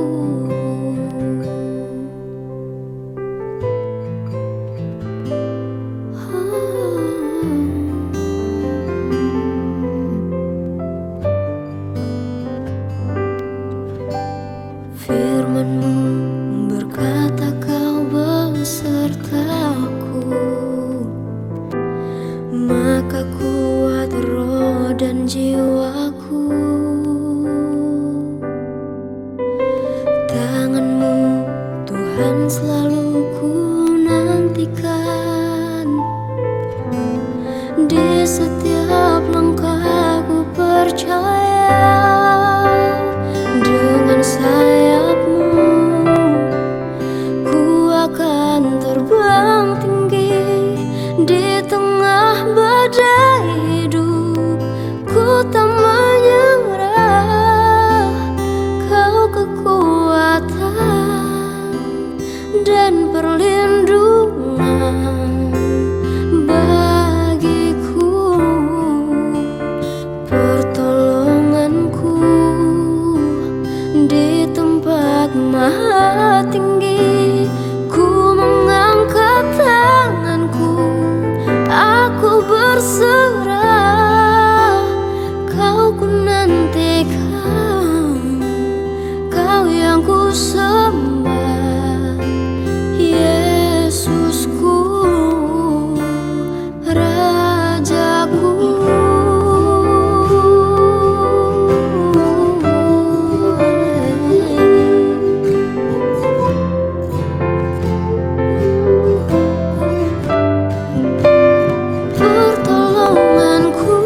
Firman-Mu berkata kau besertaku, maka kuat roh dan jiwaku. Tangan-Mu Tuhan selalu ku nantikan, di setiap langkahku percaya dengan sayap-Mu ku akan terbang tinggi di tengah badai hidup. Ku tak menyerah, kau kekuatan dan perlindungan bagiku, pertolonganku di tempat maha tinggi. Ku mengangkat tanganku, aku berserah, kau ku nantikan, kau yang ku sembah, Yesusku, Rajaku. Pertolonganku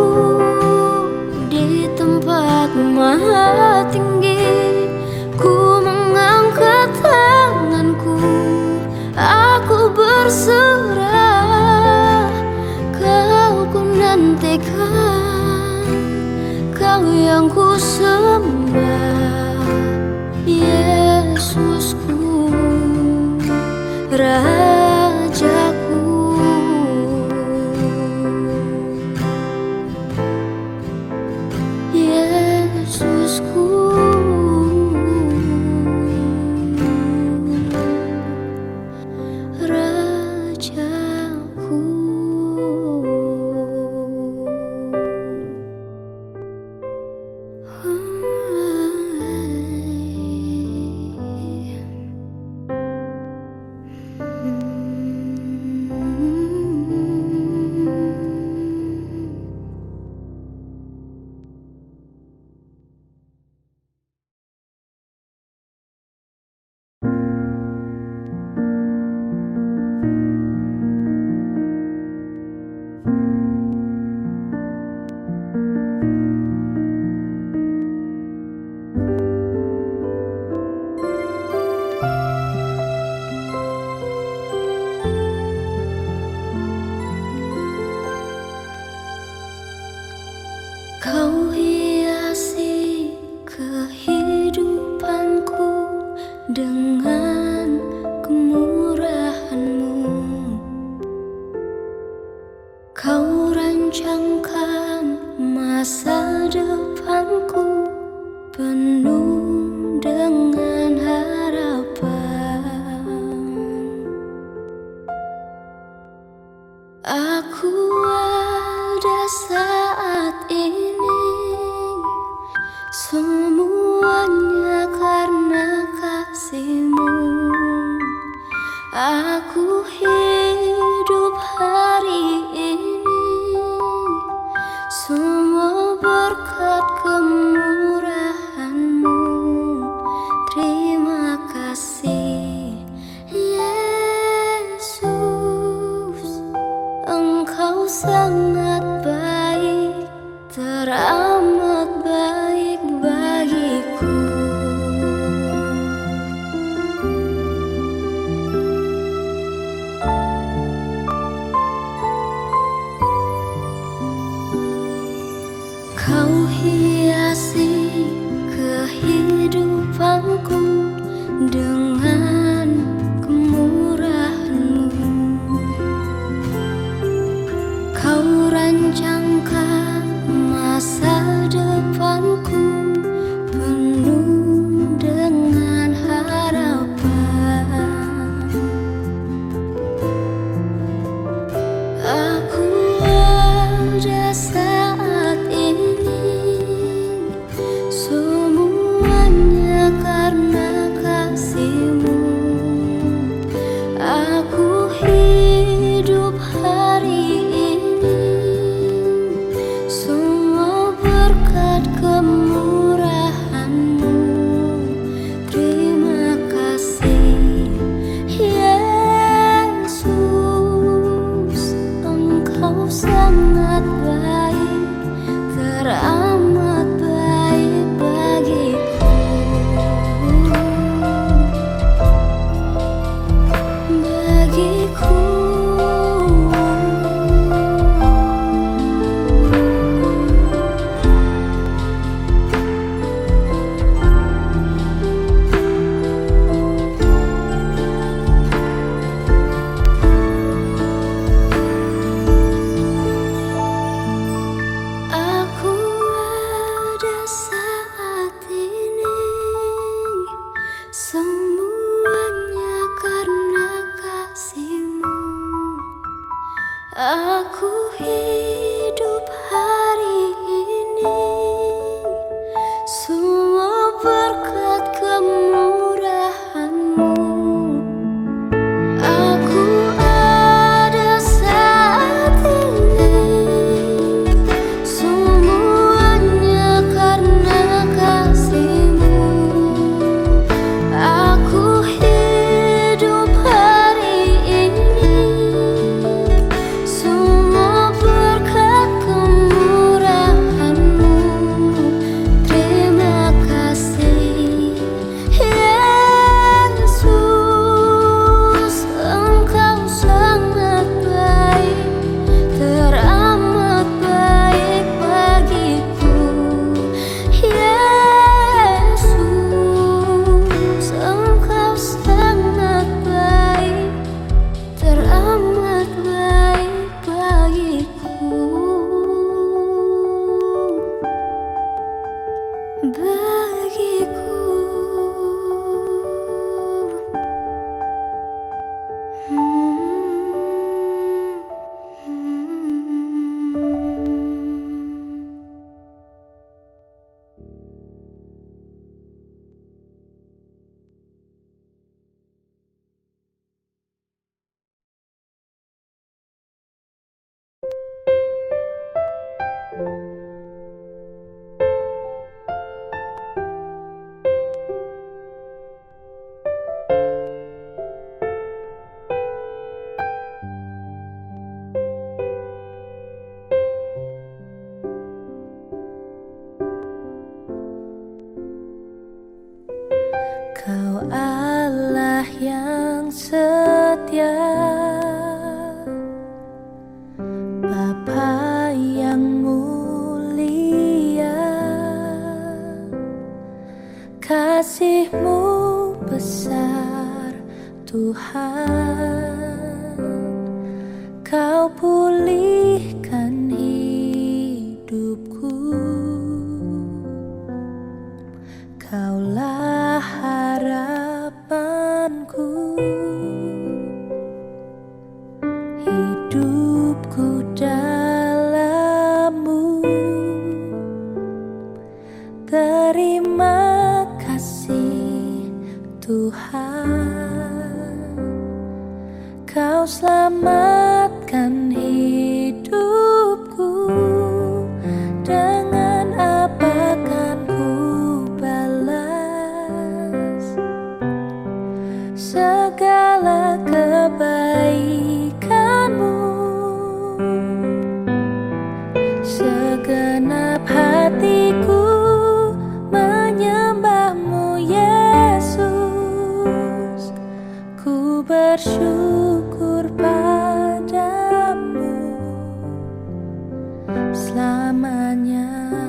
di tempat maha tinggi. Ku mengangkat tanganku, aku berserah, kau ku nantikan, kau yang ku sembah, Yesusku, Rajaku. Yesusku, Rajaku. Kau hiasi kehidupanku dengan kemurahan-Mu. Kau rancangkan masa depanku penuh dengan harapan. Aku ada saat ini Semuanya karena kasihmu. Aku hidup hari ini, semua berkat kemurahan-Mu. Terima kasih Yesus, Engkau sangat baik, teramat baik bagiku. Kau hiasi kehidupanku dengan kemurahan-Mu. Kau rancangkan masa depanku penuh dengan harapan. Aku ada saat ini, semuanya karena kasih-Mu. Aku hidup hari ini, semua berkat kemurahan-Mu. Terima kasih Yesus, Engkau sangat baik, teramat baik bagiku. Bagiku. Aku ada saat ini, semuanya karena kasih-Mu. Aku hidup hari ini, semua berkat kemurahan-Mu. Aku ada saat ini, semuanya karena kasih-Mu. Aku hidup hari ini, semua berkat kemurahan-Mu. Terima kasih Yesus, Engkau sangat baik, teramat baik bagiku. Yesus, Engkau sangat baik, teramat baik bagiku. Bagiku. Kau Allah yang setia, Bapa yang mulia, kasih-Mu besar Tuhan. Kau pulihkan hidupku, Kaulah harapanku. Hidupku dalam-Mu Terima kasih Tuhan, Kau selamatkan hidupku. Dengan apa kan ku balas segala kebaikanmu? Segenap hatiku menyembahmu Yesus, ku bersyukur padamu selamanya.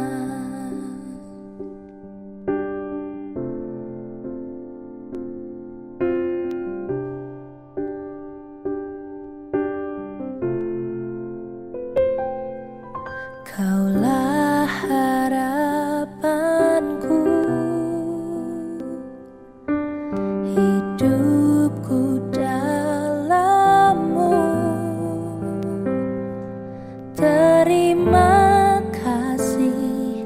Kaulah harapanku, hidupku dalam-Mu. Terima kasih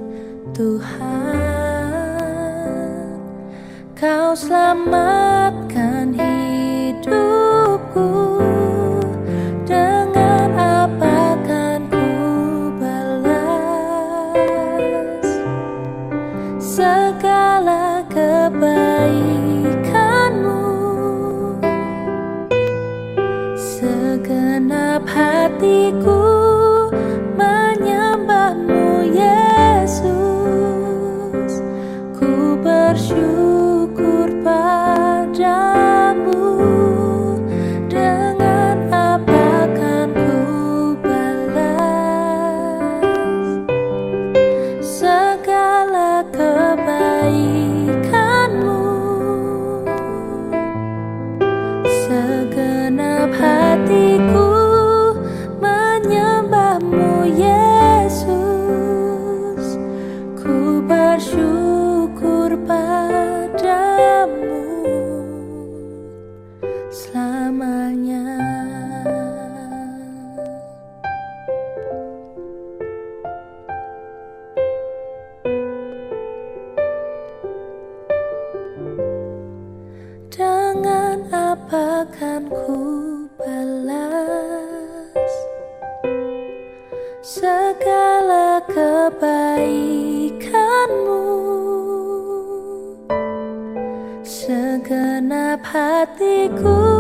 Tuhan, Kau selamatkan hidupku. Dengan apa kan ku balas segala kebaikanmu? Segenap hatiku menyembahmu Yesus, ku bersyukur padamu. Dengan apa kan ku balas segala kebaikanmu? Segenap hatiku menyembahmu Yesus, ku bersyukur padamu selamanya. Dengan apa kan ku balas segala kebaikanmu? Segenap hatiku